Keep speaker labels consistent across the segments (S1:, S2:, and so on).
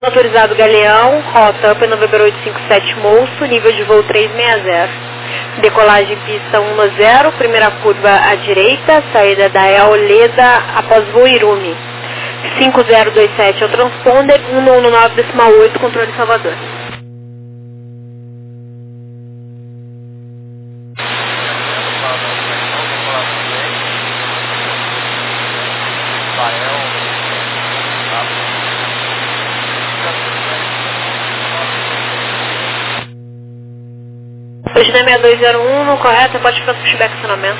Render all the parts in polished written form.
S1: Autorizado Galeão, rota Up November 857 Moço, nível de voo 360. Decolagem pista 10, primeira curva à direita, saída da Eoleda após voo Irumi. 5027 é o transponder, 119,8, controle Salvador. Hoje na 6201, correto? Pode ficar pushback acionamento.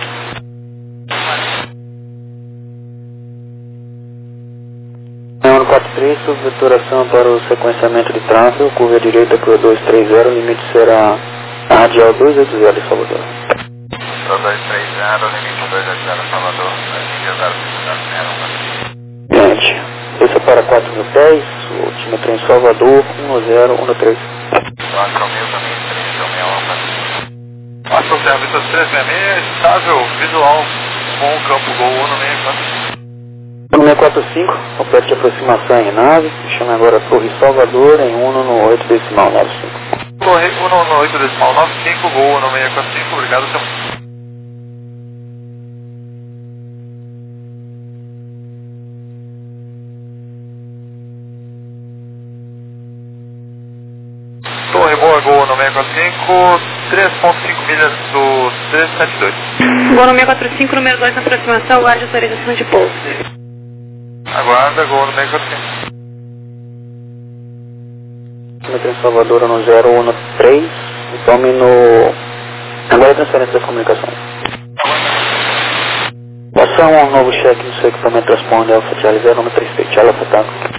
S2: Ano 43, subveturação para o sequenciamento de tráfego, curva direita para o 230, o limite será a radial 280 de Salvador.
S3: 230, limite 280 Salvador,
S2: gente, desça para 4.000 pés, o último trem Salvador, 1013.
S3: 4.000 também, 3.000. Astro Serviço 366, estável, visual, com o campo Gol
S2: 1645, completo de aproximação em nave, chama agora Torre Salvador em 1 decimal 95.
S3: Torre 1 decimal 95, Gol 1645, obrigado, senhor. Torre Boa, Gol 1645, 3.5 milhas do 372.
S1: Gol 645, número 2 na aproximação, guarde autorização de pouso.
S3: Aguarda, Gol 645.
S2: Metro em Salvador no 013, e tome no... Agora a transferência das comunicações. Passar um novo cheque no seu equipamento responde Alfa Charlie 037, Alfa Tango.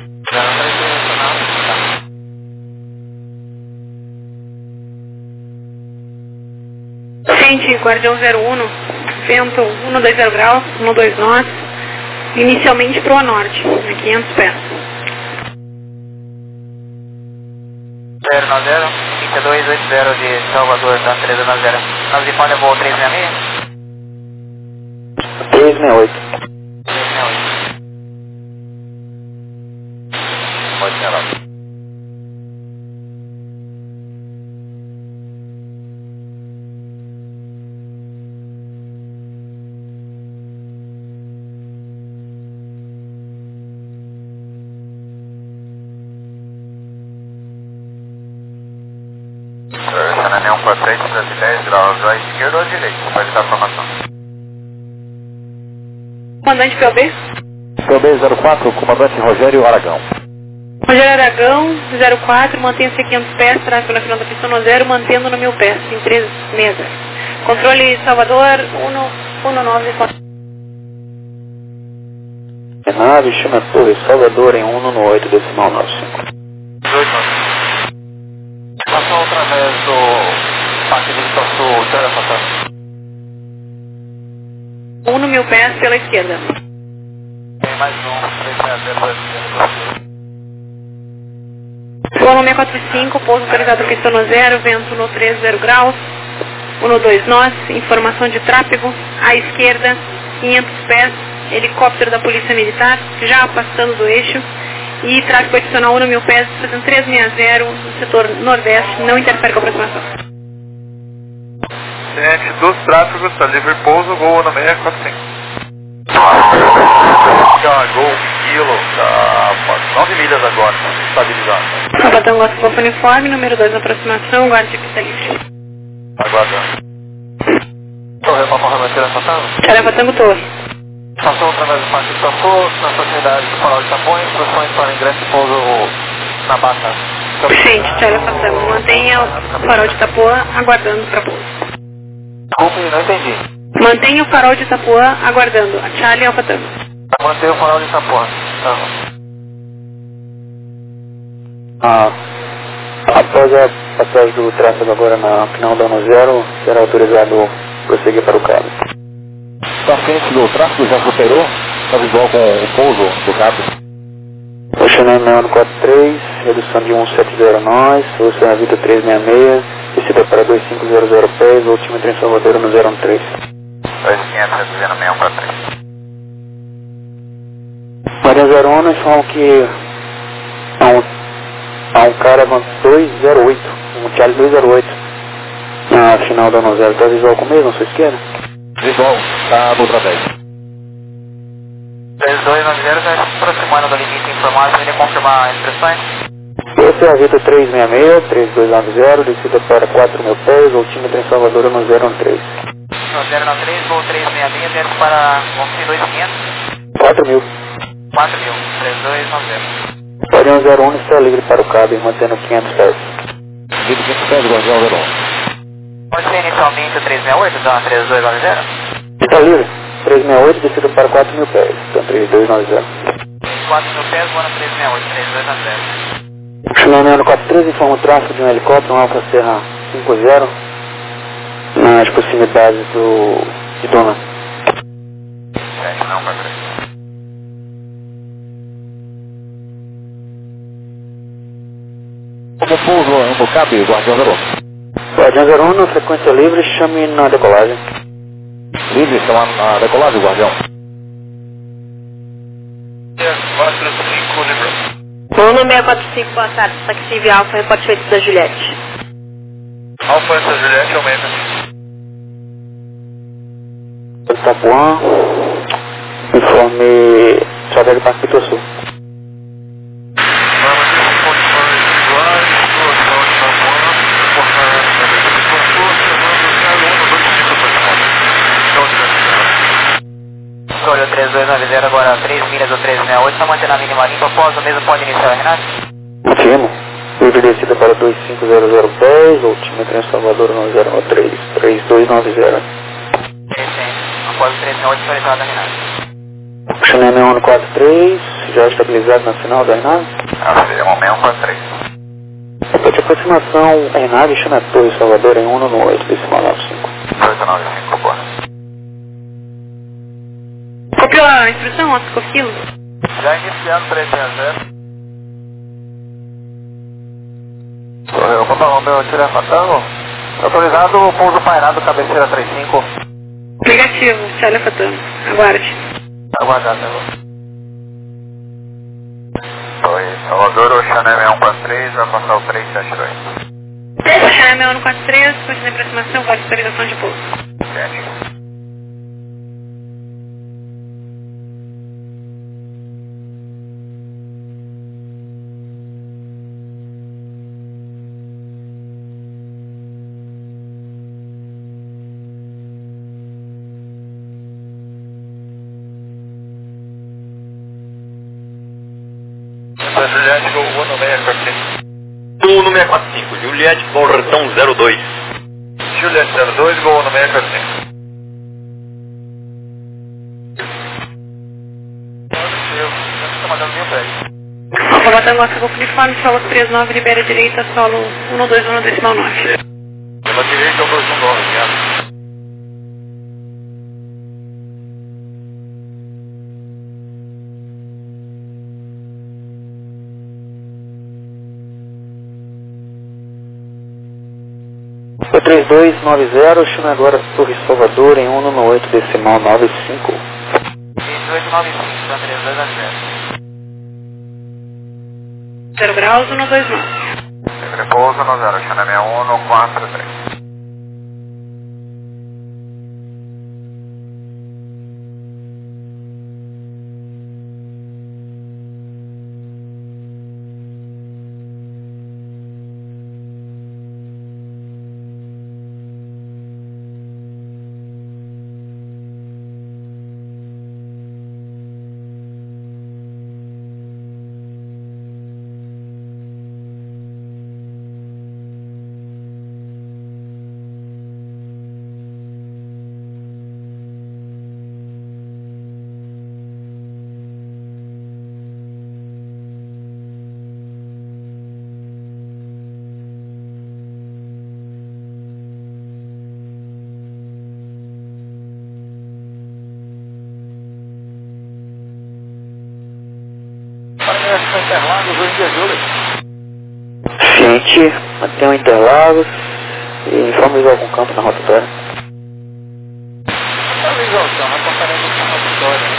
S1: Gente, Guardião 01, vento 120 graus, 12 nós, inicialmente para o norte, a 500 pés.
S4: 090, 5280 de Salvador, tá 390. Nós de Palha voo 366?
S2: 368.
S4: 368.
S3: Pode ser lá. Na 143, 210 graus, à esquerda ou à direita? Vai dar a formação.
S1: Comandante POB?
S5: POB 04, comandante Rogério Aragão.
S1: Rogério Aragão, 04, mantenha-se a 500 pés, tráfego na final da pista no 0, mantendo no 1000 pés, em 3 mesas. Controle Salvador, 194.
S2: Nave, chama Torre Salvador em 1 decimal 95.
S3: 18 anos.
S4: Passou através do Parque Victor Sul, Telepatão.
S1: 1 no 1000 pés pela esquerda.
S3: Tem mais um, 360.
S1: Gol 645, pouso autorizado pista no 0, vento no 30 graus, 12 nós, informação de tráfego, à esquerda, 500 pés, helicóptero da Polícia Militar, já passando do eixo, e tráfego adicional 1 no 1000 pés, fazendo 360 no setor nordeste, não interfere com a aproximação.
S3: Ciente dos tráfegos, está livre pouso, Gol 645. Gol quilo, tá 9 milhas agora, estabilizado.
S1: Sabatão Gosto Golfo Uniforme, número 2 na aproximação, guarde de pista livre.
S3: Aguardando.
S4: Torre Papo Romano, Telepatão.
S1: Telepatango Torre.
S4: Passou através do Parque Victor Sul, na proximidade do Farol de Tapões, instruções para ingresso e pouso na Bata.
S1: Gente, Telepatango, mantenha o farol de Itapuã aguardando para pouso.
S4: Desculpe, não entendi.
S1: Mantenha o farol de Itapuã aguardando, a Charlie Alfa Tango.
S4: Manter o Farol de Tapões.
S2: Após a passagem do tráfego agora na final da ano 0, será autorizado prosseguir para o cabo.
S5: Está frente do tráfego, já superou, está visual com o pouso do cabo.
S2: Oceano 943, redução de 170 nós, Oceano Vita 366, descida para 2500 pés, último trem Salvador no 013.
S3: 2500, reduzindo 643.
S2: Maria 01, nós falam que Um cara 208, um Charlie 208. Na final da 10, tá visual comigo, na sua esquerda?
S5: Visual, tá no través.
S4: 3290, já se aproximando do limite informado, ele confirmar as impressões.
S2: Esse é a Vitor 366, 3290, descida para 4.000 pés, altímetro em Salvador no 013.
S4: No 093, voo 366, desce para 12500.
S2: 4.000.
S4: 4.000, 3290.
S2: Pode 101 está livre para o cabo, mantendo 500 pés.
S5: Livre 500 pés, Guardião 01.
S4: Pode ser inicialmente o 368, então 3290?
S2: Está livre. 368, descida para 4.000 pés, então 3290.
S4: 4.000 pés, voando 368, 3290.
S2: Chunameno 43 informa o tráfego de um helicóptero, um Alfa Serra 50, nas proximidades de Dona.
S3: Não, 43.
S5: Como pouso no cabo, Guardião 01.
S2: Guardião 01, na frequência livre, chame na decolagem.
S5: Livre, chama na decolagem, Guardião.
S3: 45, livrou.
S1: Bom, no 645, boa tarde. Taxi Alfa, reporte feito da Juliette.
S3: Alfa, essa Juliette aumenta.
S2: Itapuã, informe Travelo Parque Pituaçu.
S4: Olha o 3290, agora 3 milhas ou 368, está mantendo a mínima limpa, após o mesmo pode iniciar, Renato?
S2: Último. Livre descida para 2500 pés, altímetro em Salvador no 013, 3290.
S4: Após o 368, atualizada, Renato.
S2: Chunameno 143, já estabilizado na final da Renave.
S3: Seria um 643.
S2: Repete a aproximação Renave, Chuna Torre, Salvador em 1 no 8, decimal 95.
S3: 895, boa.
S1: Copiou a instrução, Oscar Cofilo?
S4: Já iniciando 360. Opa, o meu tira fatango. Autorizado o pouso pairado, cabeceira 35.
S1: Negativo, Charlie Fatano. Aguarde.
S4: Aguardado, agora.
S3: Oi, Salvador, o Chanel 143, vai passar o 372.
S1: O Chanel 143, continua a aproximação, com a autorização de pouso.
S3: Certo.
S6: Essa Juliette Gol 1645. Gol 645, Juliette Portão 02.
S3: Juliette 02, Gol 1645.
S4: Está mandando mil pés.
S1: Alfa Batango, Oscar Golfo Uniforme, solo 39, libera direita, solo 121, decimal 9.
S3: Pela direita, o 219, obrigado.
S2: O 3290, chama agora Torre Salvador em 1 no 8, decimal 95.
S4: 2895, está 3290.
S1: 0 graus, 129.
S3: Repouso no 0, Chanel 143.
S4: Interlagos, hoje dia de hoje.
S2: Ciente, mantém o Interlagos e informe visual com campo na rotatória.
S4: Está visual, então, nós passaremos com a rotatória.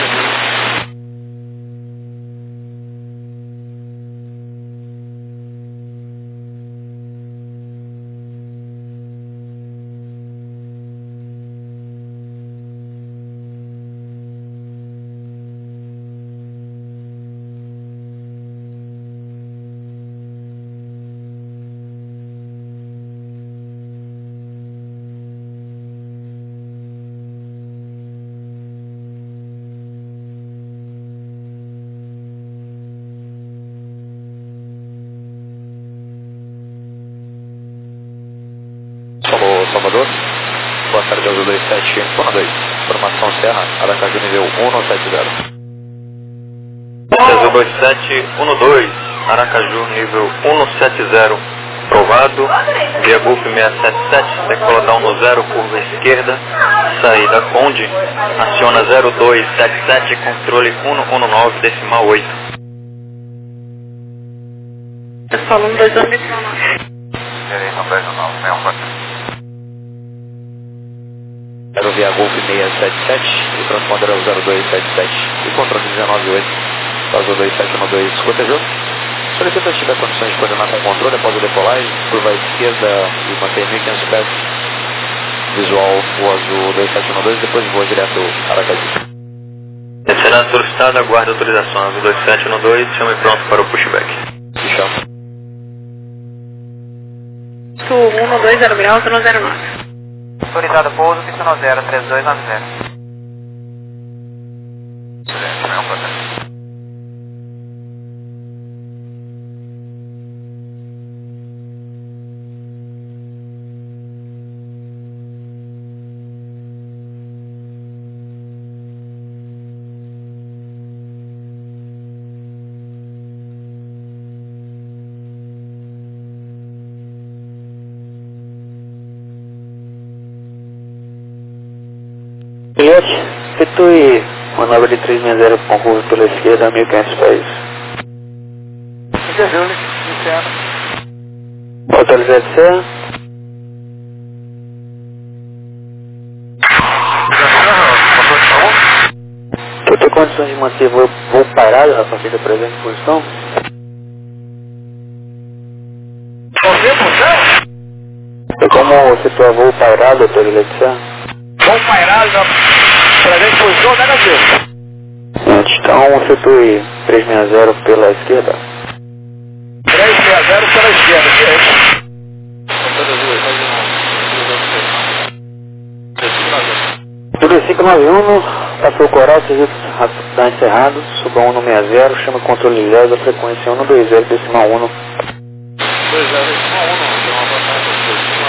S5: Salvador. Boa tarde, Azul 2712. Informação Serra, Aracaju nível 170.
S6: Azul 2712, Aracaju nível 170. Aprovado. Via Golf 677, decola down no 0, curva esquerda. Saída Conde. Aciona 0277, controle 119, decimal 8.
S1: Pessoal, 121, decimal 9.
S3: Direito, 129, 64.
S5: Aerovia Golf 677, o transponder é o 0277 e controle 198, Azul 2712, escutejou. Solicita se tiver condições de coordenar com o controle após a decolagem, curva à esquerda e manter 1.500 pés. Visual o Azul 2712, depois voa direto Aracaju.
S6: Será solicitada, aguarde autorização. Azul 2712, chame pronto para o pushback.
S5: Fechado.
S1: 112, 0 graus, 109.
S4: Autorizado pouso, pista 90, 3290.
S3: Excelente, 64.
S2: Juliette, efetue manobra de 360 com curva pela esquerda a 1.500 pés.
S4: Júlio, iniciando.
S2: Autorizado Serra. Tu tem condições de manter voo parado a partir da presente posição? Tem como efetuar voo parado, autorizado Serra?
S4: Vamos pairar na presente posição negativa.
S2: Então, efetue 360 pela esquerda.
S4: 360 pela esquerda, que é isso?
S2: Tudo 591, passou o coral, serviço está encerrado, suba 160, chama controle ligado da frequência 120, decimal 1.
S3: 20, decimal 1, tem uma vantagem.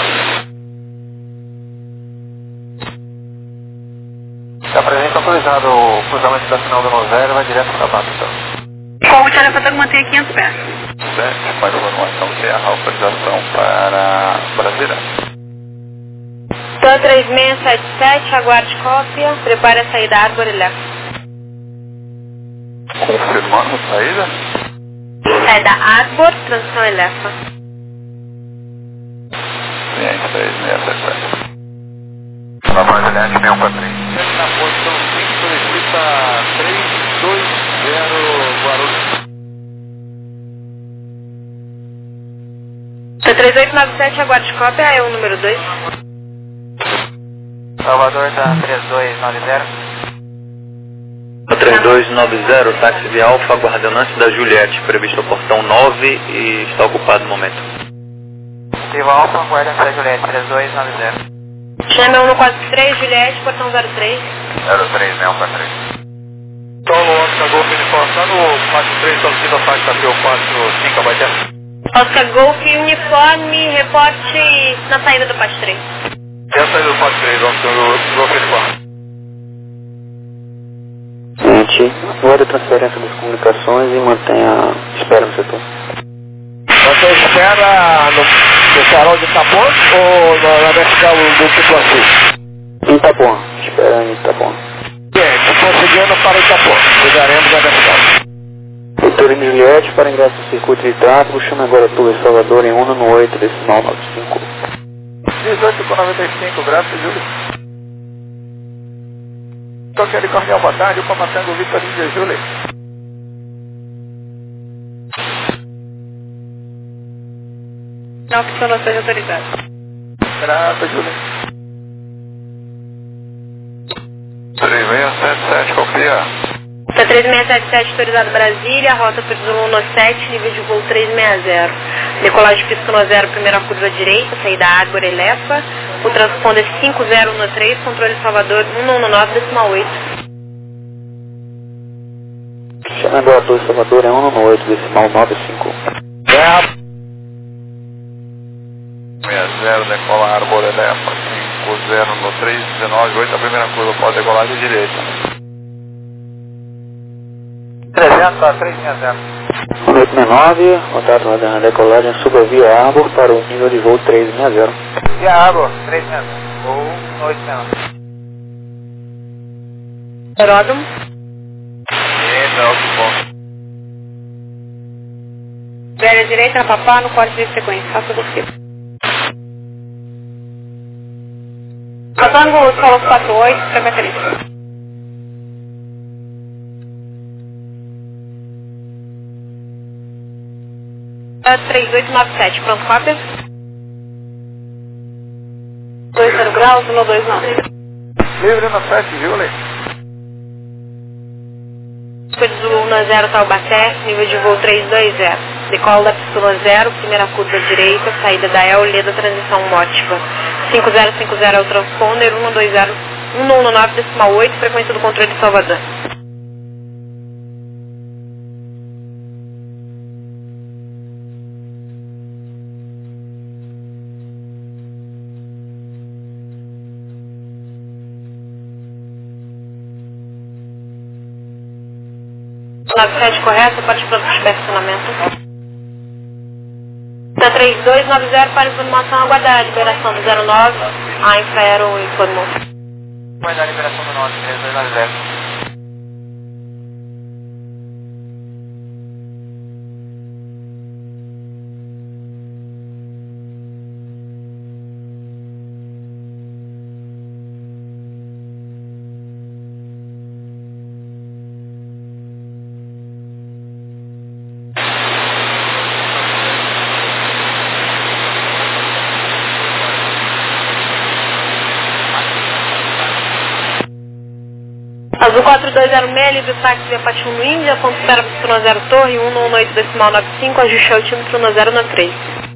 S4: Está presente autorizado o cruzamento da final do 90, vai direto para a base, então.
S1: Qual o telefone manter 500 pés?
S3: 7, para informação Serra, autorização para Brasília.
S7: TAN 3677, aguarde cópia, prepare a saída Árbor e Lefa.
S3: Confirmando saída.
S7: Saída Árbor, transição Elefa.
S3: Ciente 3677. Na Brasília, 6143.
S4: Na posição 5, solicita 320 Guarulhos.
S7: TAN 3897, aguarde cópia, é o número 2.
S4: Salvador está 3290.
S6: 3290, táxi de Alfa, aguardando antes da Juliette, previsto ao portão 9 e está ocupado no momento.
S4: Ativa Alfa, aguarda antes da Juliette, 3290.
S7: Chama 143, Juliette, portão 03.
S3: 03643.
S4: Solo Oscar Golf uniformando, faixa 3, solicita faixa P45, abaixo.
S7: Oscar Golf, uniforme, reporte na saída do Pátio 3.
S4: E a saída do Pátio 3, Oscar Golf uniforme.
S2: Gente, guarda a transferência das comunicações e mantenha espera no setor.
S4: Você espera no farol de Itapuã ou na vertical do Picuaçu?
S2: Em Itapuã, espera em Itapuã.
S4: Gente, conseguindo para Itapuã, chegaremos na vertical.
S2: Doutor em Juliette, para ingresso no circuito de tráfego, chama agora Tour Salvador em 118, decimal 95.
S4: 18,95, graças, Júlio. Toque de Cornel, boa tarde, o Pamatango Victor de Júlio.
S1: Não, opção não seja autorizada.
S4: Graças, Júlio.
S3: 3677, copia.
S7: TAN 3677, autorizado Brasília, rota Perdão 17, nível de voo 360. Decolagem pista 10, primeira curva direita, saída Árbor e Lefa. O transponder 5013, controle Salvador 119, decimal 8.
S2: Chama agora Tour Salvador em 118, decimal 95.
S3: 60, decola Árbor e Lefa. 0 no 319, a primeira curva, pode decolar de direita.
S4: 300 a 360.
S2: 869, contato na decolagem suba via Arbor para o nível de voo 360.
S4: Via Arbor, 360. Voo 869.
S7: Aeródromo.
S1: Velha direita, Papá, no corte de sequência. Faça o possível. Catango, Solos 48, frequência livre.
S7: A 3897, pronto, cópia.
S1: 20 graus, 129.
S3: Livre no 7, Julie.
S7: Escolha de Zulu 10 Taubaté, nível de voo 320. Decola da pistula 0, primeira curva direita, saída da Leda, transição mótica. 5050 é o transponder, 119,8, frequência do controle de Salvador. Nave 7 correto, parte para o estacionamento. Da 3290 para informação, aguardar a liberação do 09, a Infraero informou.
S4: Aguardar a liberação do 9, 3290.
S7: Azul 4206, livre táxi via Patinho Índia, ponto espera para 0 Torre, 118,95, ajuste altímetro no 093.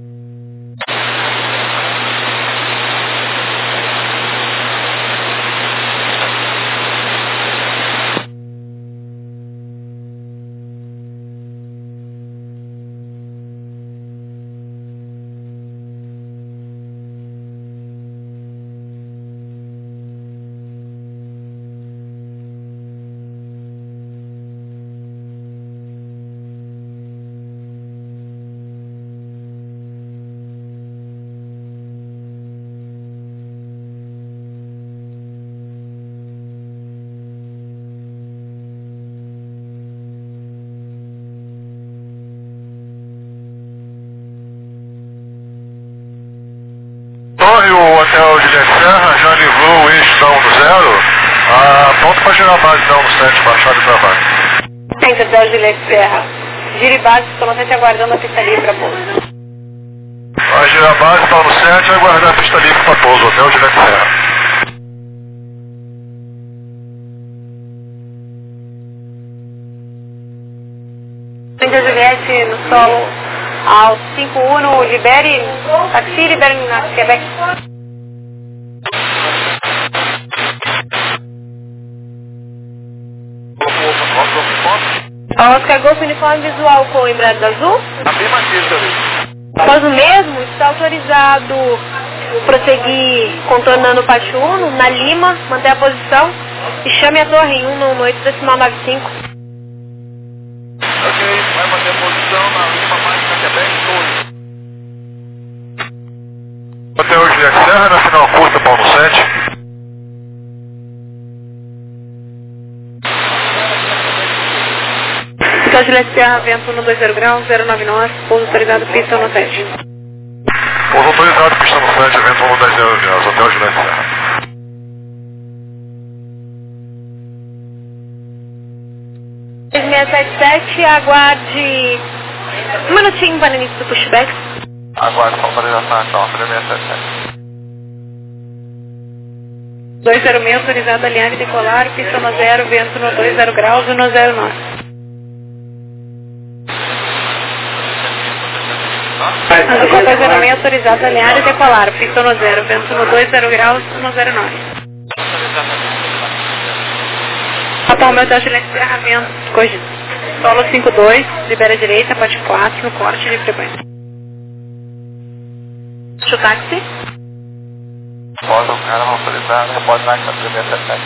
S3: Torre, o hotel de Serra já livrou o eixo da 10, pronto para girar a base da 17, baixada de trabalho.
S1: Tem hotel Juliette Serra. Gire base, estou te aguardando a pista livre para pouso.
S3: Vai girar a base da 17 e aguardar a pista livre para pouso, hotel Juliette Serra.
S1: Tem Juliette no solo ao 51, libere, taxi, libere na Quebec.
S7: Oscar Golf, uniforme visual com lembrado azul.
S3: Afirmativo, ali.
S7: Após o mesmo, está autorizado prosseguir contornando o pátio 1 na Lima, manter a posição e chame a torre em 118,95.
S3: Ok, vai manter a posição na Lima mais na Quebec, Torre. Hotel Juliette Serra, na final curta, Paulo 7.
S1: Hotel Juliette Serra, vento 120 graus, 099, pouso autorizado, pista 17.
S3: Pouso autorizado, pista no 7, vento 110 graus, Hotel Juliette Serra.
S7: Aguarde um minutinho para o início do pushback.
S3: Aguarde a autorização então, 3677.
S1: 206, autorizado, alinhar e decolar, pista no 0, vento no 20 graus, 109. Azul 206, autorizado, alinhar e decolar, pista no 0, vento no 20 graus, 109. Atual meu Hotel Juliette Serra, vento, solo 52, libera a direita, parte 4, no corte de frequência.
S7: Táxi.
S3: reporta o cara autorizado, reporta na 377.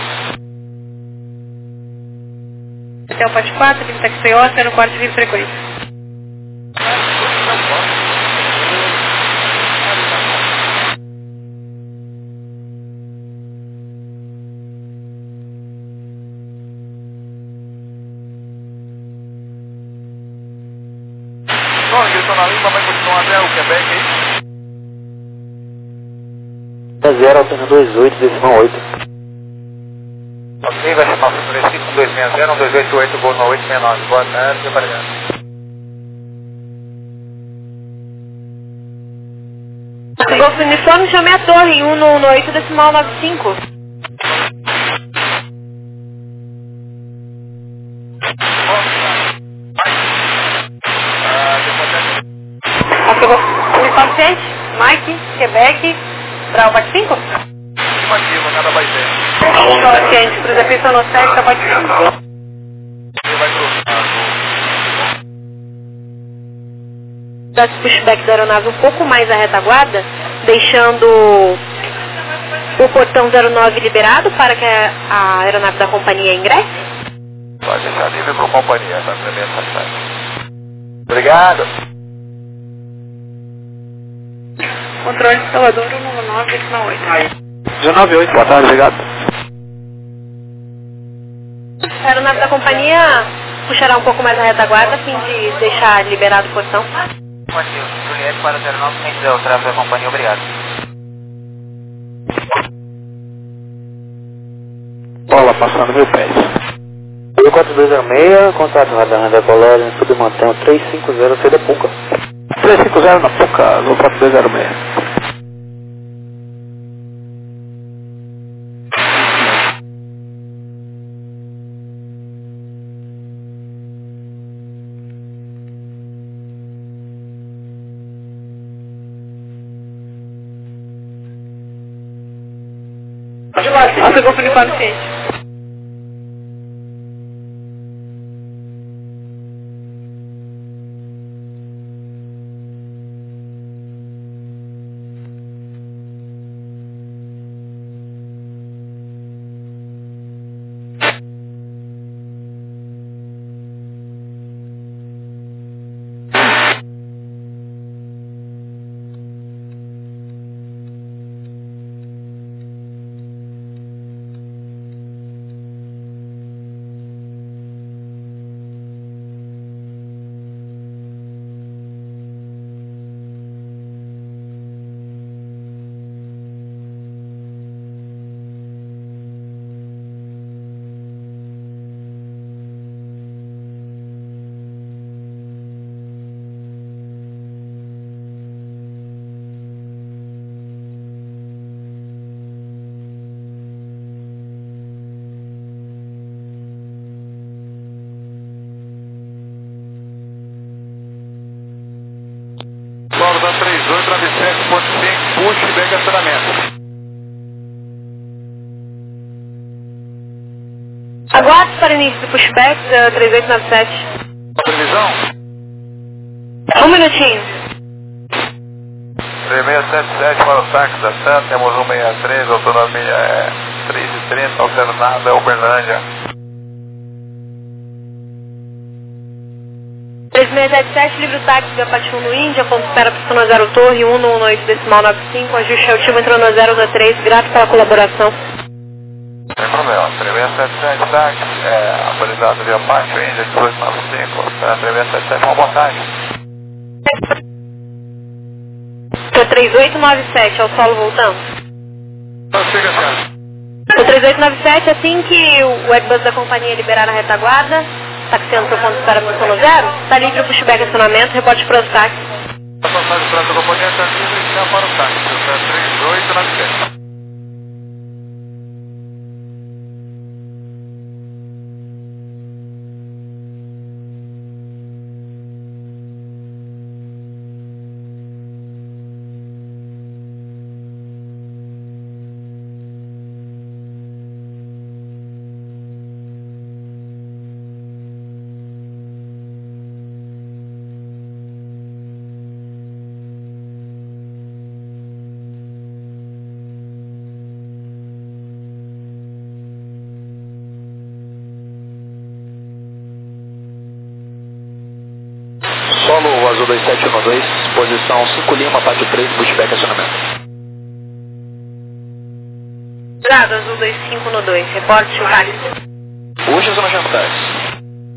S1: Hotel Pode 4, livre táxi Oscar, no quarto de frequência.
S3: Bom, eles estão na linha, vai continuar até o Quebec aí?
S2: 0, Alpina 28, decimal 8.
S3: Ok, vai ser 935 260 1288, gol 9869. Boa tarde, obrigado.
S7: Golfo Uniforme, chame a torre 118, decimal 95.
S1: Uniforme 7, Mike, Quebec, Bravo Pode 5?
S3: Afirmativo, nada vai ter.
S1: Ciente, Cruz Pista no 7, Pode 5.
S3: Ele vai pro...
S7: Dá esse pushback da aeronave um pouco mais à retaguarda, deixando o portão 09 liberado para que a aeronave da companhia ingresse.
S3: Pode deixar livre para a companhia, tá? Obrigado.
S1: Controle de Salvador, 119, decimal 8.
S2: 198, boa tarde, obrigado.
S7: A aeronave da companhia puxará um pouco mais a retaguarda a fim de deixar liberado o portão.
S4: Afirmativo, Juliette para 09, quem quiser o tráfego da companhia, obrigado.
S2: Bola passando 1000 pés. 4206, contato na Randa Colória, submantém 350 CD Puca. 350 na Puca, no 4206.
S1: Nossa, Golfo Uniforme 7.
S3: Florida 3897.5, push e bem estacionamento.
S7: Aguarde para o início do pushback da 3897.
S3: Previsão?
S7: Um minutinho.
S3: 3677 para o táxi da Santa, temos 163, autonomia é 330, alternada é Uberlândia.
S7: 3677, livre o táxi da Patinho no Índia, ponto espera pista no 0 torre, 118, decimal 95, ajuste altivo entrou no 023, grato pela colaboração.
S3: Sem problema, 3677 táxi, autorizado via Patinho Índia 1895, 3677, uma boa tarde.
S7: Para 3897, ao solo voltando.
S3: Siga, senhor.
S7: O 3897, assim que o Airbus da companhia liberar a retaguarda, taxiando para o ponto de espera pista no 0, está livre o pushback acionamento, reporte para os táxis.
S3: A passagem para a companhia está livre e já para o táxi, 3897.
S5: 02712, posição 5 Lima, pátio 3, pushback acionamento.
S7: Cuidado, Azul 2512, reporte o táxi.
S5: Puxa, zona jantares.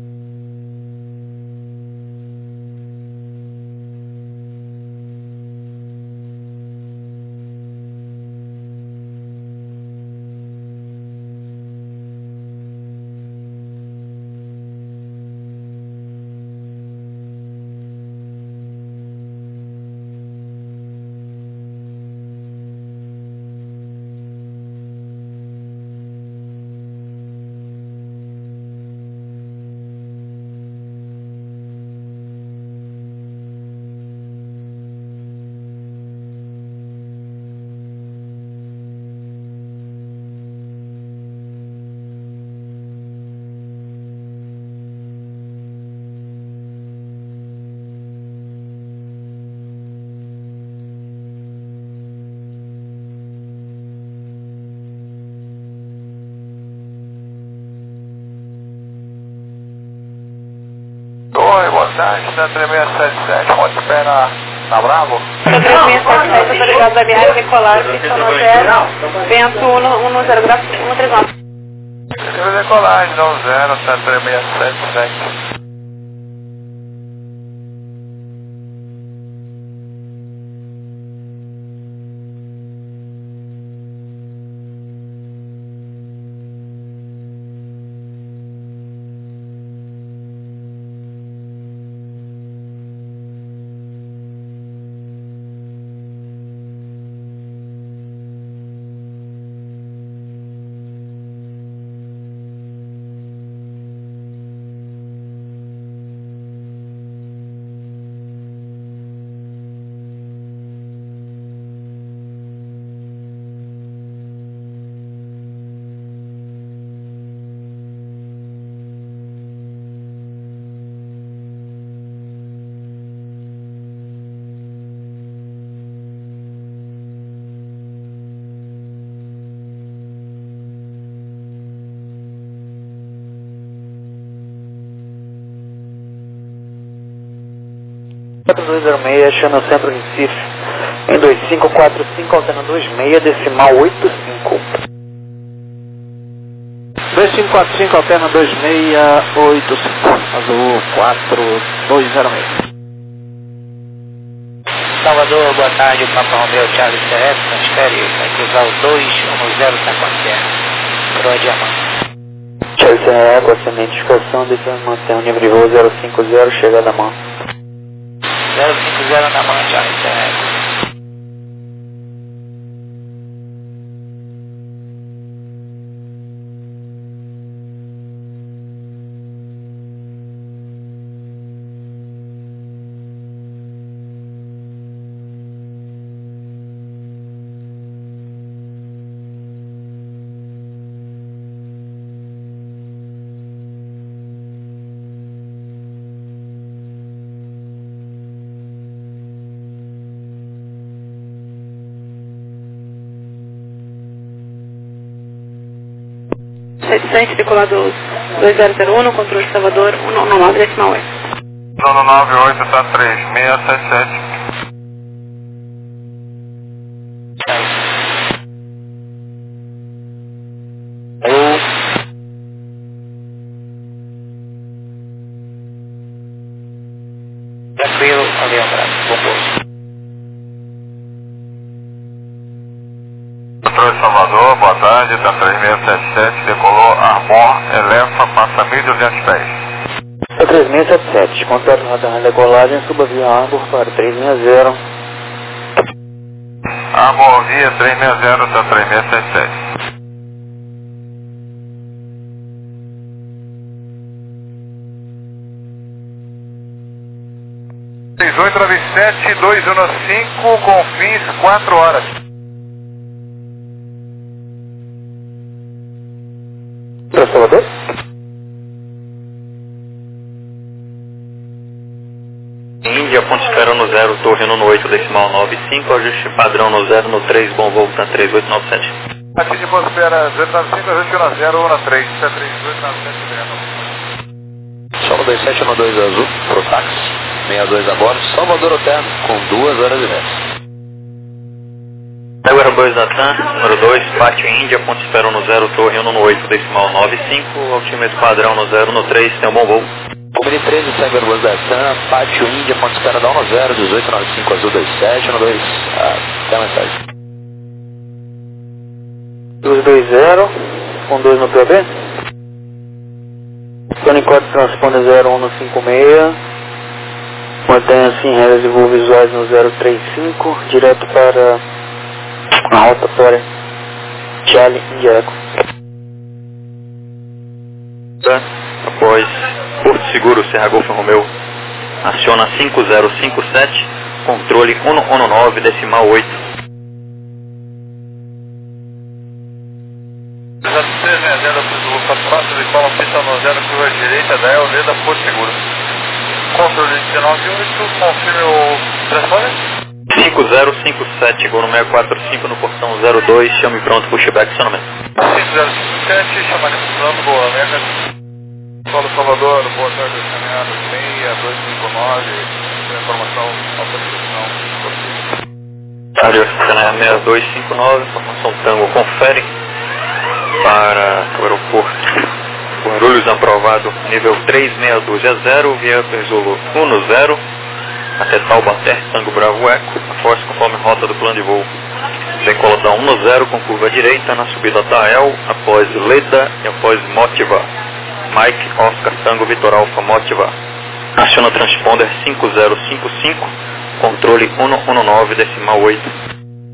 S3: Oi, boa tarde, 3677, monte de pé na Bravo.
S1: 3677, autorizado da viagem, decolar, pista 10, vento 10 graus, 139.
S3: Decolagem, 90, 3677.
S2: Chama Centro Recife, em 2545, alternando 26, decimal 85.
S8: 2545, alterna 2685, azul 4206.
S9: Salvador, boa tarde, Papa Romeu, Charlie CF, transfere, vai cruzar o 210 Taquaquera, Proa Diamante.
S2: Charlie CF, com essa identificação, mantém o nível de voo 050, chegada a mão.
S9: 050 na mão, Charlie CF.
S1: Decolado 2001, no controle de Salvador, 199, decimal 8.
S3: 198, tá 3677.
S9: Tranquilo, ali abraço, bom voo.
S3: Controle Salvador, boa tarde, tá 3677, decolou Armor, Elefa, passa 1.200 pés.
S2: 3677, contato radar decolagem, suba via Arbor para 360.
S3: Armor via 360, tá 3677. Oito 97 215 com fins 4 horas.
S2: Para Salvador?
S6: Índia, ponto espera no 0, torre no 8, decimal 95, ajuste padrão no 0, no 3, bom voo, tá 3897.
S3: Aqui de ponto espera 095, ajuste no 0, na 3, tá 3897.
S5: Solo 2712 azul, pro táxi. 62 a bordo, Salvador Hotel, com 2 horas e 10.
S6: Jaguar 2 da TAM, número 2, Pátio Índia, ponto espera no 0, torre 1 no 8, decimal 95, altímetro padrão no 0 no 3, tem um bom voo.
S5: Número 13, Jaguar 2 da TAM, Pátio Índia, ponto espera da 1 no 0, 1895, azul 27, no 2, até a mensagem.
S2: 220, com 2 no PB. Tony Code transponder 01 no 56. Mantenha-se em rédeas de voo visuais no 035, direto para a rotatória Charlie Indiaco.
S6: Após Porto Seguro, Serra Golf Romeu, aciona 5057, controle 119, decimal 8.
S3: Cola pista no 0, curva direita, da Eoleda, Porto Seguro. Controle 198, confirme o telefone.
S6: 5057, gol no 645 no portão 02, chame pronto, pushback, acionamento.
S3: 5057, chamada pronto, boa, América. Paulo Salvador, boa tarde, caminhada 6259, informação, autorização.
S6: Rádio Oceana 6259, informação Tango, confere para o aeroporto Guarulhos aprovado, nível 362 a 0, via Zulu 10, até Taubaté, Tango Bravo Eco, força conforme rota do plano de voo. Decola da 10 com curva direita na subida Tael, após Leda e após Motiva. Mike Oscar Tango Vitor Alfa Motiva. Aciona transponder 5055, controle 119, decimal 8.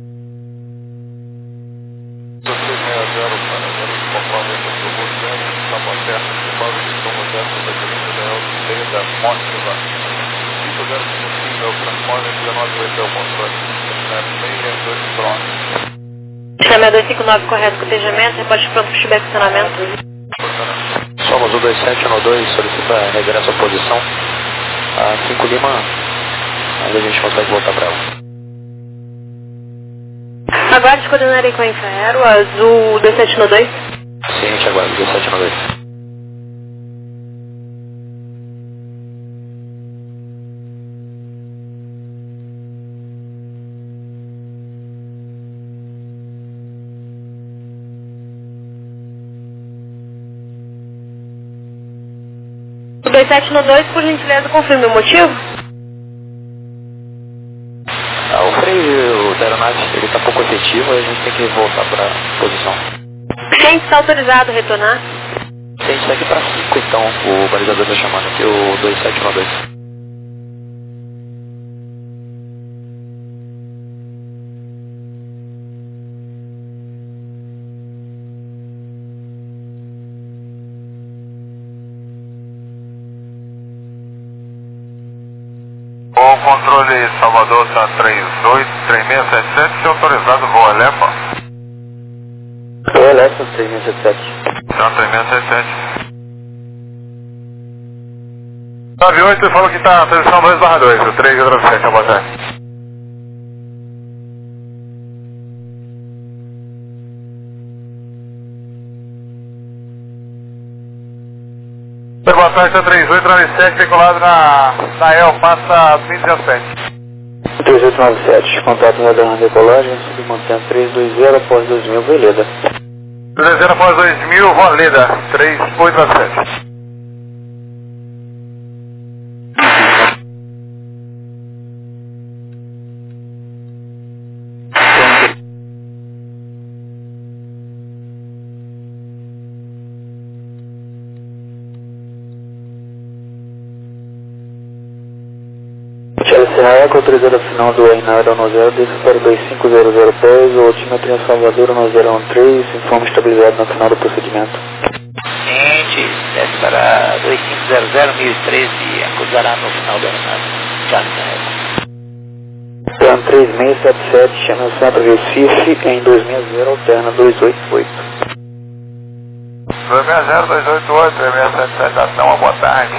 S7: Chama 259 correto com tejamento, reporte pronto para pushback acionamento.
S5: Somos o 2712, solicita regresso à posição. A 5 Lima, ainda a gente consegue voltar para ela.
S7: Aguarde, coordenarei com a Infraero, azul 2712.
S5: Sim, a gente aguarda, 2712.
S7: O 2712, por gentileza, confirme o motivo?
S5: O freio da aeronave ele está pouco efetivo, a gente tem que voltar para a posição.
S7: Quem está autorizado a retornar?
S5: A gente está aqui para 5 então, o balizador está chamando aqui, o 2712.
S3: O controle Salvador está 3677, se autorizado voo Elepa.
S2: Voo Elepa 3677.
S3: Então 3677. 98 falou que está na posição 2/2, o 307, boa tarde. Boa tarde, 3897, vinculado na EL, passa 2017.
S2: 3897, contato no radar na decolagem, submantendo 320 após 2000, Veleda.
S3: 320 após 2000, Voleda, 3897.
S2: Serra Eco, autorizada final do R na aeronave, desce para 2500 pés, o altímetro em Salvador no 013, informe estabilizado no final do procedimento.
S9: Ciente, desce para 2500 1013 e acusará no final da aeronave. Charlie Eco.
S2: TAM 3677, chama o centro Recife, em 260, alterna 288.
S3: 260, 288, 3677, ação, uma boa tarde.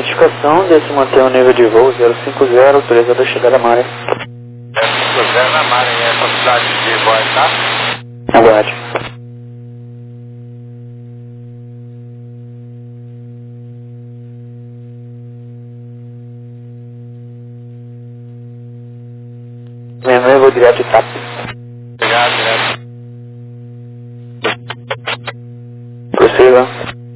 S2: identificação, desse manter o nível de voo 050, autorizado a chegada à Maré.
S3: 050 na Maré, é a quantidade de voz, tá?
S2: Aguarde. Eu vou direto de TAP.
S3: Obrigado, direto.
S2: Prossiga.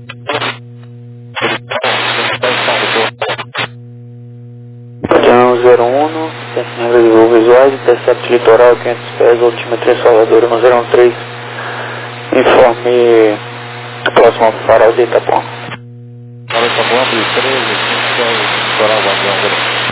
S2: Padrão 01, centenário de voo visuais, intercepto litoral 500 pés, altimetria Salvador 103. Informe próximo ao farol de Itapuã.
S8: Farol de Itapuã, 13, 5 litoral Guardião 01.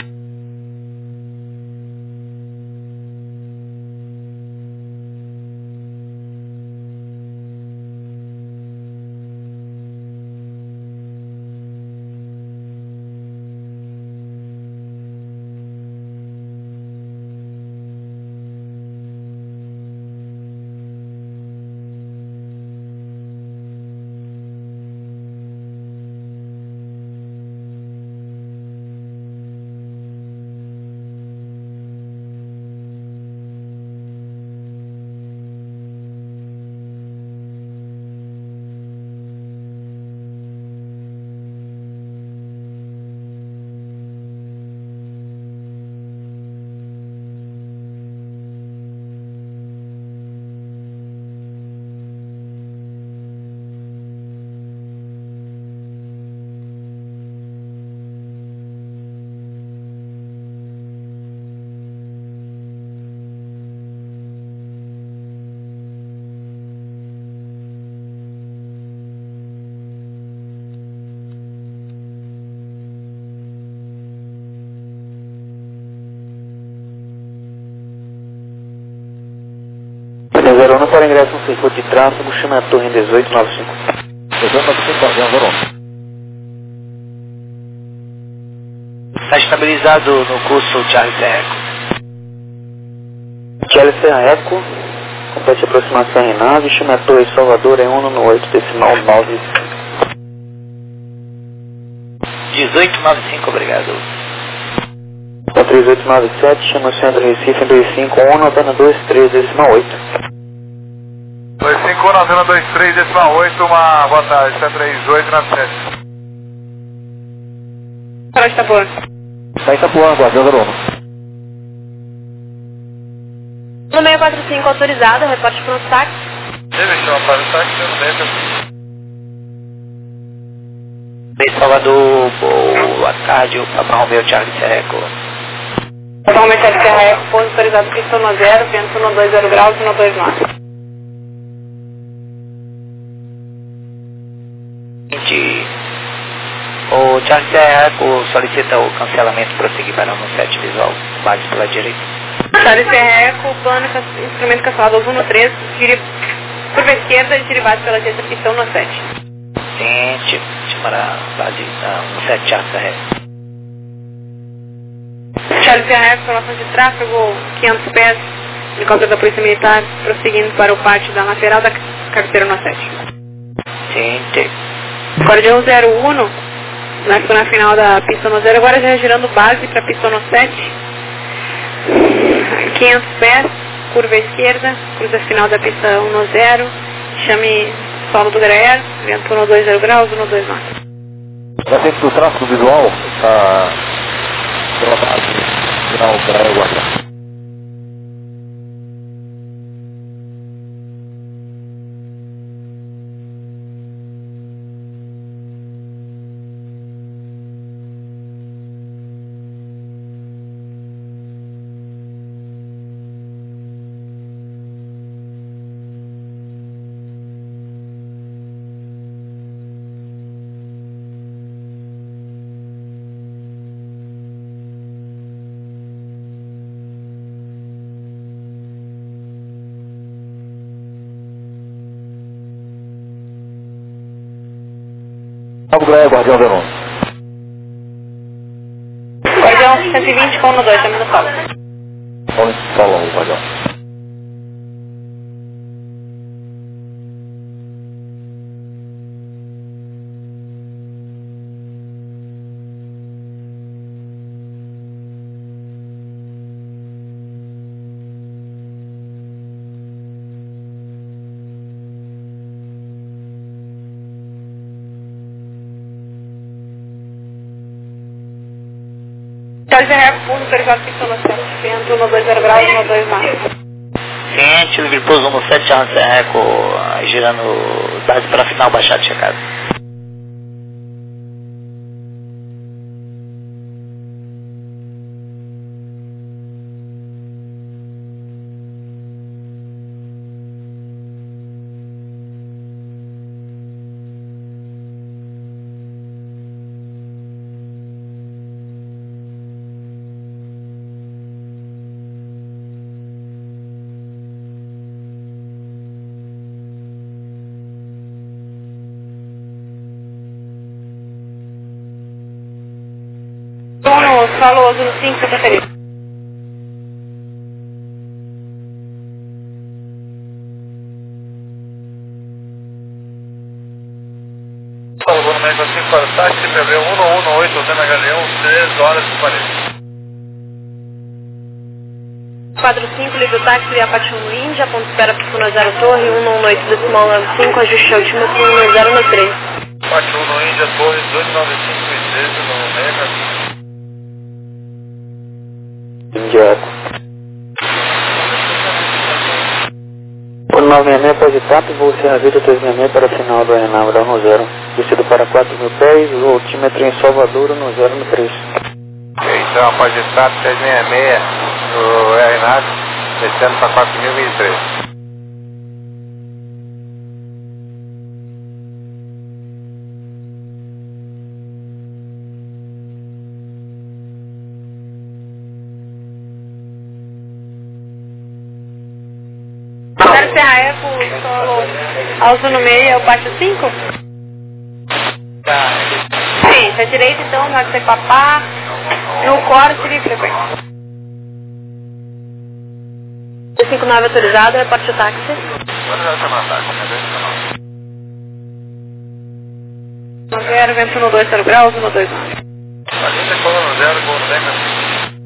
S2: Padrão 01 para ingresso no circuito de tráfego, chama a torre 1895.
S8: 1895, Padrão 01.
S9: Está estabilizado no curso Charlie Eco.
S2: Charlie Eco, complete aproximação em nave, chama a torre Salvador em 1 no 8, decimal 9.
S9: 1895, obrigado.
S2: 3897, chama o centro Recife em 251, notando 23, decimal 8.
S3: 251 na zona 23, decimal 8, uma boa tarde, 73897.
S1: Farol de Itapuã.
S8: Está Itapuã, Guardião 01.
S7: No 645 autorizado, reporte para o táxi.
S3: Deve chamar para o táxi, eu não lembro.
S9: Salvador, boa tarde, o Papa Romeu Charlie Eco.
S1: Papa Romeu Charlie Eco, pouso autorizado pista no 0, vento no 20 graus e no 29.
S9: O Charlie Eco solicita o cancelamento e prosseguir para o 7 visual, base pela direita.
S1: Charlie Eco, plano, instrumento cancelado 113, curva esquerda, derivado pela direita, pista 17.
S9: Gente, chamar a base da 7 Charlie Eco.
S1: Charlie Eco, informação de tráfego, 500 pés, helicóptero da Polícia Militar, prosseguindo para o pátio da lateral da cabeceira no 7.
S9: Gente.
S1: Guardião 01, na final da pista no 0, agora já girando base para a pista no 7. 500 pés, curva esquerda, cruza final da pista 1 no 0, chame solo do Graer, vento 120 graus, 129.
S8: Já tem do tráfego visual, está pela base final Graer Guardião. Cabo Graer, Guardião 01.
S1: Guardião 120 com 12, chame no solo.
S8: Solo, Guardião.
S1: Charlie CRF, pouso autorizado pista no 7, vento 120 graus, 129.
S9: Ciente, livre pouso no 7, Charlie CRF, girando base para final, baixado, checado.
S1: Falou, no 5, Santa Feliz.
S3: Salvou no Mega 5 para o táxi, PB 118, Zé Megaleão, 3 horas e 40.
S7: 45, liga o táxi, via Patinho Índia, ponto espera pista 0 Torre, 118 decimal 95, ajuste altímetro 110 no 3.
S3: Patinho Índia, Torre 295 e 13 no Mega.
S2: Indiaco. O 966 pode TAP, voo Serra Vida 366 para final do Enam, no 0. Descido para 4.000 pés, o altímetro em Salvador, no 0 no 3.
S3: Então, pode TAP 366 no RNAV, descendo para 4.023.
S1: CRF, solo alto no meio, é o pátio 5? Sim, tá direito então, vai ser papá, no corte de frequência.
S7: 59 autorizado, reparte o táxi.
S1: No 0, vento no 20 graus, 129.
S3: Agência Coluna 0, voo no Mega.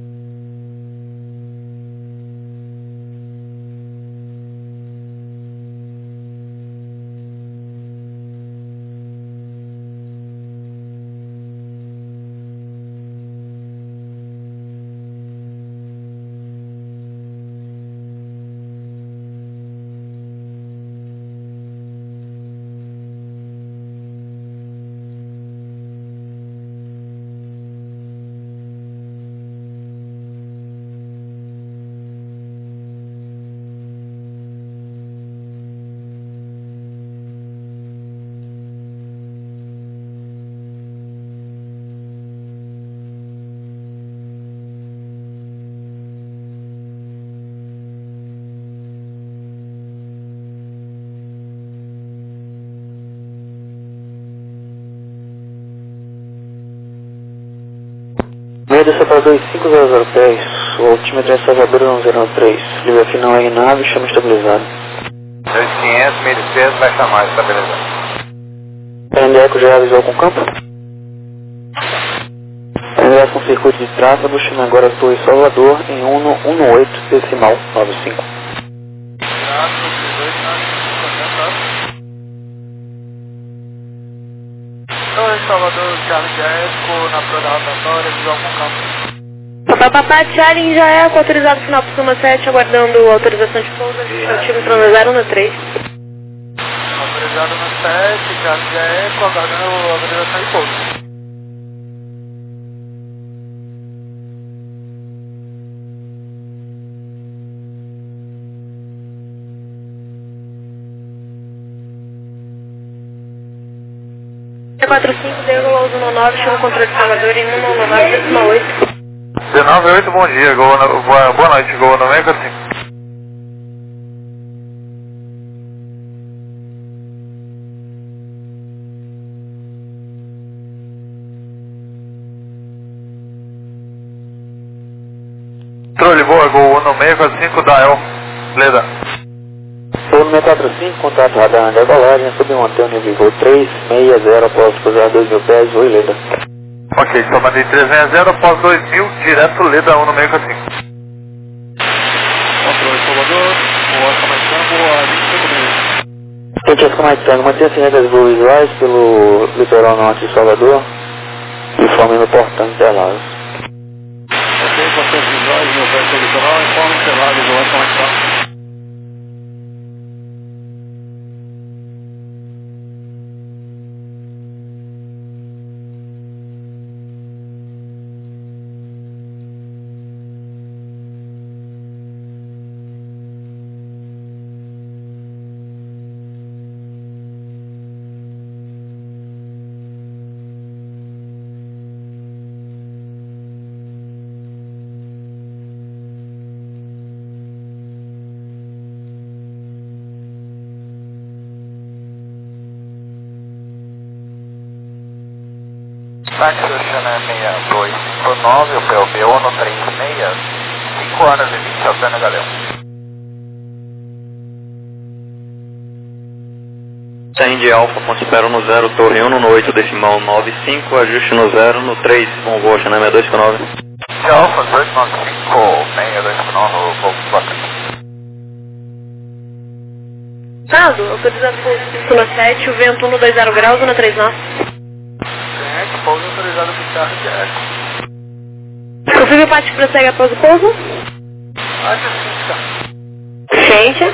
S2: Meia desça para 2500 pés, o altímetro em Salvador é 103. Livre final em nave, chama estabilizado.
S3: 2500, 1.600, vai chamar estabilizado.
S2: Eco já avisou com campo? Ingresso com circuito de tráfego, China agora Torre Salvador em 118 decimal 95.
S4: Torre Salvador, Charlie Eco, na prova rotatória, visão com campo.
S7: Papá, Charlie já é autorizado final por 7, aguardando autorização de pouso, altímetro no 0 no 3.
S4: Autorizado no 7, Charlie Eco, aguardando autorização de pouso.
S7: C45, degola 119, chama o controle de Salvador em 199,8.
S3: 198, bom dia, boa noite, Gol no Mega 5. Controle, boa, Gol no Mega 5, Dial, Leda.
S2: Voo no 645, contato radar de decolagem, submanter o nível voo 360 após cruzar 2.000 pés, oi Leda.
S3: Ok, comandei 360 após 2.000, direto Leda 1 no Mega 5.
S4: Controle Salvador, boa Camaitanga, a 25 minutos.
S2: Gente, Camaitanga, mantenha-se regras voos visuais pelo litoral norte de Salvador, e formando portão Interlagos.
S8: 10 mil pés sobre o litoral, informe que lá vigilante como é que está.
S4: Táxi Oceana 6259, o PLB 136, 5 horas e 20, Alcântara Galeão.
S6: Indy Alfa, ponto espero no 0, torre 1 no 8, decimal 95, ajuste no 0 no 3, com voo Oceana 6259.
S4: Indy Alfa 295, 6259, voo Bacana.
S7: Caso, autorizado pouso no 7, o vento 120 graus, 139.
S4: Pouso autorizado por carro de área.
S7: Confirme parte que prossegue após o pouso. Gente.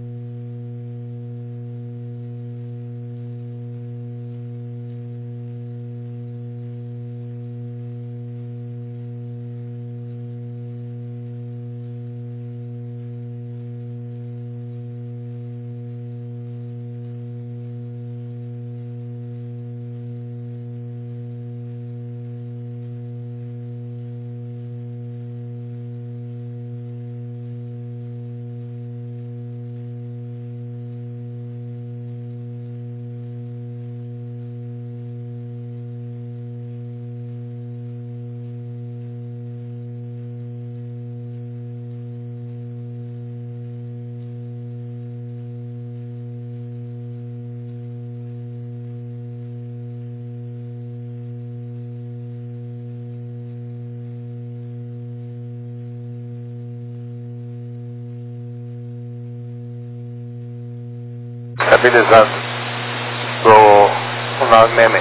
S4: Estabilizado pro 966.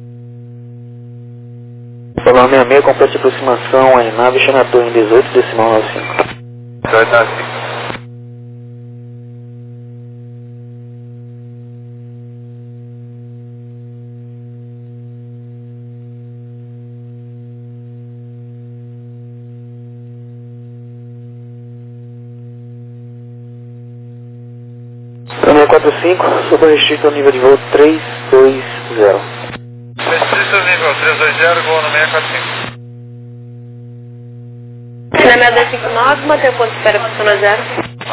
S2: Solar 66, complete aproximação, aeronave chama a torre em 18, decimal 95.
S4: 295.
S2: Câmera 45, sobre restrito ao nível de voo 320.
S3: Restrito nível 320, voo no 645.
S7: Na 259, mantém o ponto de espera para o 0.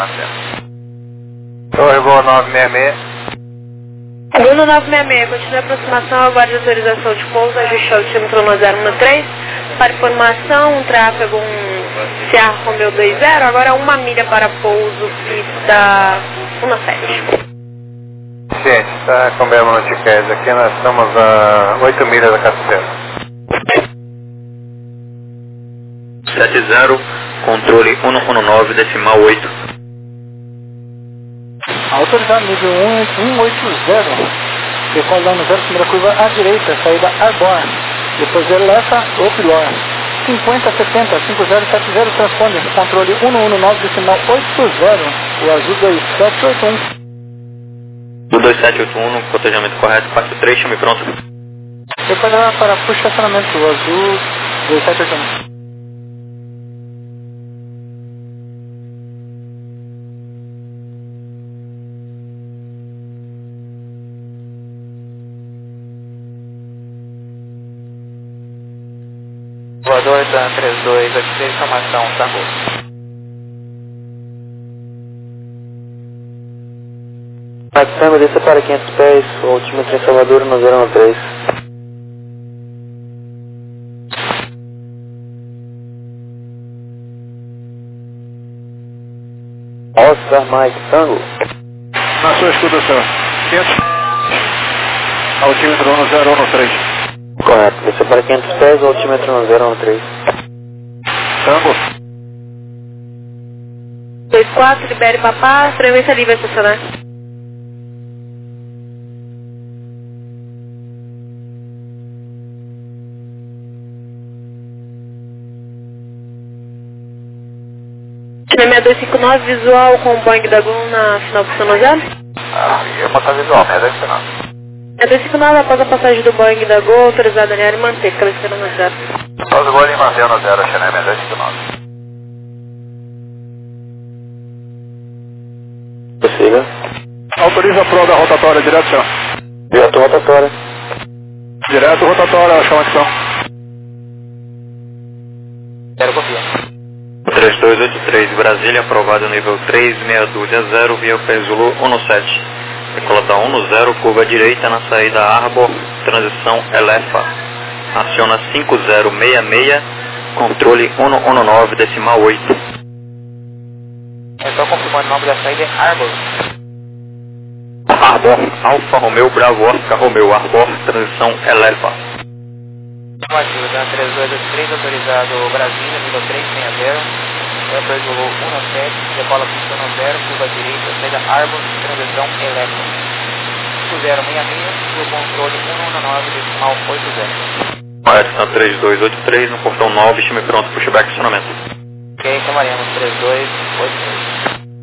S4: Torre voo 966.
S7: Bruno 966, continua a aproximação, aguarde autorização de pouso, ajuste ao altímetro no 013. Para informação, tráfego Sierra Romeo 20, agora 1 milha para pouso, pista 17.
S4: Gente, está com Belo Noticais aqui, nós estamos a 8 milhas da cabeceira.
S6: 70, controle 119, decimal 8.
S8: Autorizado nível 180, decolar no 0, primeira curva à direita, saída agora, depois Elefa, Opilor, 5070, 5070, transponde, controle 119, decimal 80, o azul 2781.
S6: Do 2781, cotejamento correto, 43, chame pronto.
S8: Depois para push estacionamento, o azul 2781.
S4: Voador da 3286, informação, Tango.
S2: Tango, desça para 500 pés, o altímetro em Salvador no 013. Oscar Mike Tango.
S8: Na sua escuta, senhor. 500. Altímetro no 013.
S2: Correto, desça para 500 pés, o altímetro no 013.
S8: Tango.
S7: 24, libere papá, frequência livre a estacionar. China 6259, visual com o Boeing da Gol na final pista no 0.
S3: Ia passar visual, 6259.
S7: 6259, após a passagem do Boeing da Gol, autorizado a alinhar e manter, cabeceira no 0.
S3: Após o Gol e manter no 0, China 6259.
S2: Prossiga.
S3: Autoriza a prova da rotatória, direto, senhor.
S2: Direto rotatória.
S3: Direto rotatória, chama ação.
S9: Quero copia.
S6: 3283 Brasília, aprovado nível 36200, via Zulu 17. Decolada 10, curva direita na saída Arbor, transição Elefa. Aciona 5066, controle 119, decimal 8.
S9: É só confirmando o nome da saída é Arbor.
S6: Arbor, Alfa Romeo, Bravo, Oscar Romeo, Arbor, transição Elefa.
S9: Ajuda 3283, autorizado Brasília, nível 360, Via Zulu 17, decola pista no 0, curva direita, saída Arbor, transição Elefa. 5066, o controle 119, decimal 80.
S6: Aérea 3283, no portão 9, estime pronto, pushback acionamento.
S9: Ok, chamaremos 3283.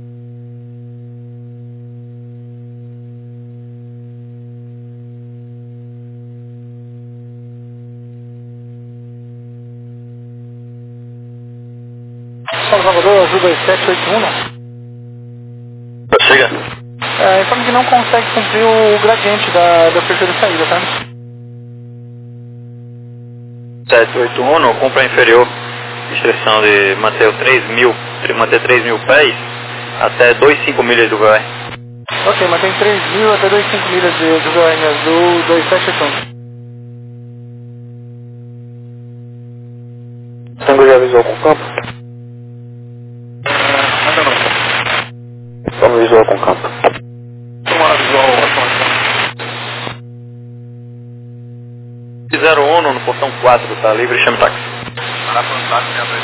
S8: São Salvador, Azul 2781.
S6: Chega.
S8: Informa que não consegue cumprir o gradiente da terceira saída, tá?
S6: 781, compra inferior, instrução de manter 3.000 pés até 2,5 milhas do VR.
S8: Ok, mantém 3.000 até 2,5 milhas do VR Azul 2781.
S2: Tango já avisou com o campo?
S3: Ainda não.
S2: Vamos visual com o campo.
S3: Tomara visual, ação.
S6: 01 no portão 4, tá livre, chame táxi.
S3: Para contato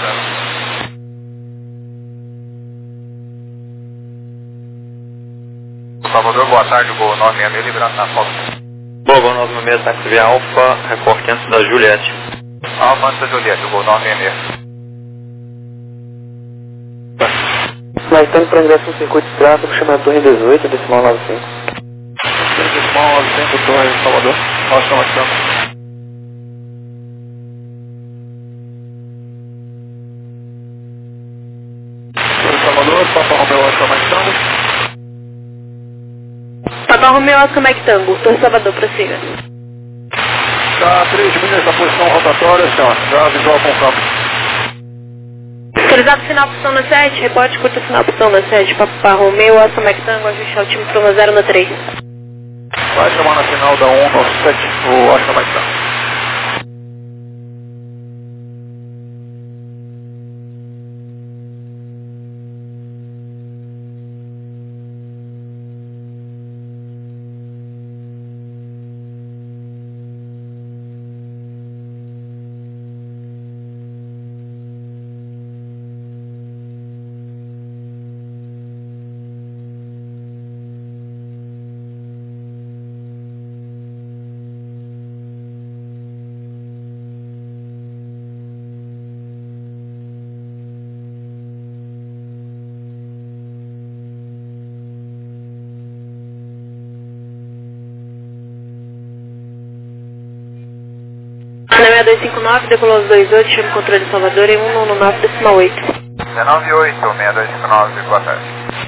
S3: 620. Salvador, boa tarde, Gol 966, liberado na foto.
S6: Boa, Gol 966, táxi via Alfa, reporte antes da Juliette.
S3: Alfa antes da Juliette, Gol 966.
S2: Flightando para ingresso no circuito de tráfego, chama a torre 18, decimal 95.
S3: Decimal 95, torre Salvador. Nós estamos aqui. Torre Salvador, Papa Romeo, Oscar Mike Tango.
S7: Papa Romeo, Oscar Mike Tango, Torre Salvador, prossiga.
S3: Está a 3 milhas da posição rotatória, senhor. Já visual com o campo.
S7: Autorizado final opção no 7, reporte curta final opção no 7, Papa Romeo, Oscar Mike Tango, ajustar o time para no 0 no 3.
S3: Vai chamar na final da 197, o Oscar Mike Tango.
S7: Na 6259, decolou os 28, chama o controle de Salvador em 199, decimal 8.
S3: 198, 6259, boa tarde.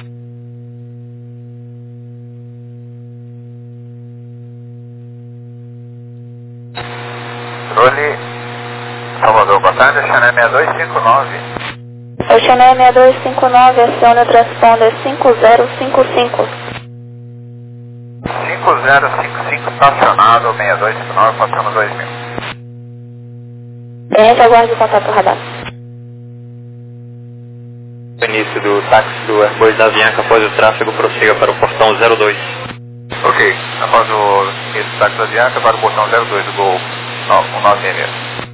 S3: Controle Salvador, boa tarde, Xané 6259.
S10: O Xané 6259, aciona o transponder 5055.
S3: 5055 estacionado, 6259, passando 2000.
S10: Gente, aguarde o contato radar.
S6: Início do táxi do Airbus da Avianca após o tráfego, prossiga para o portão 02.
S3: Ok, após o início do táxi da Avianca para o portão 02 do Gol 196.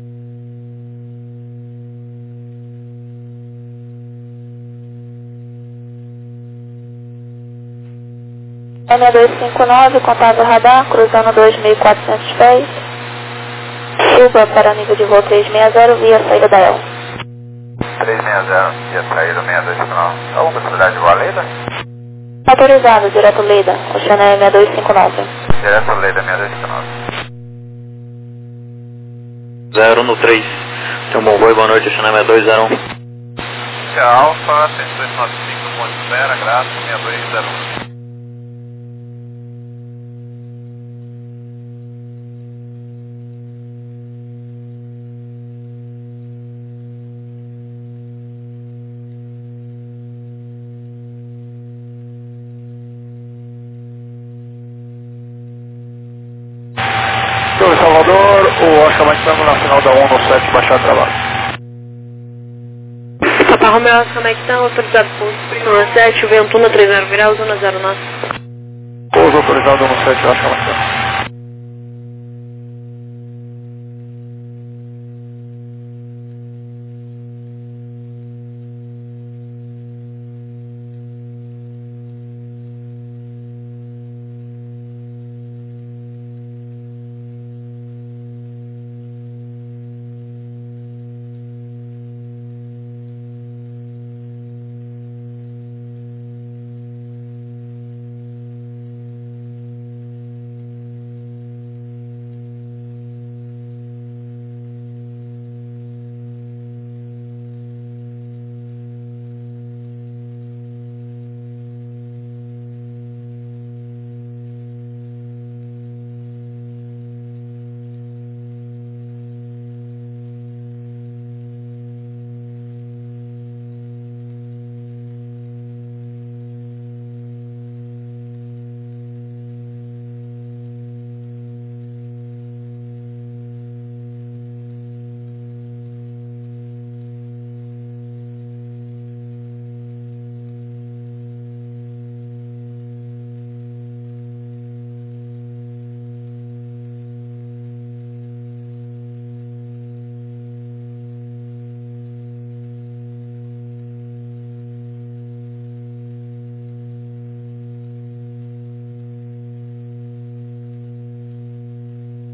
S10: M259, contato radar, cruzando 2.400 pés. Suba para nível de voo 360 via saída da El.
S3: 360 e a saída 6259. Tá bom, possibilidade de voar Leida?
S10: Autorizado, direto Leida, Oceané 6259.
S3: Direto Leida 6259.
S6: 0 no 3. Tem um bom voo, boa noite, Oceané 6201.
S3: Alfa, 7295.0, graças, 6201.
S4: Sobre Salvador, o Oscar Mike Tango na final da 117, baixar trabalho.
S7: Papa Romeo Oscar Mike Tango, autorizado por 17, o vento 130 graus, 109.
S4: Pouso autorizado no 7, Oscar Mike Tango.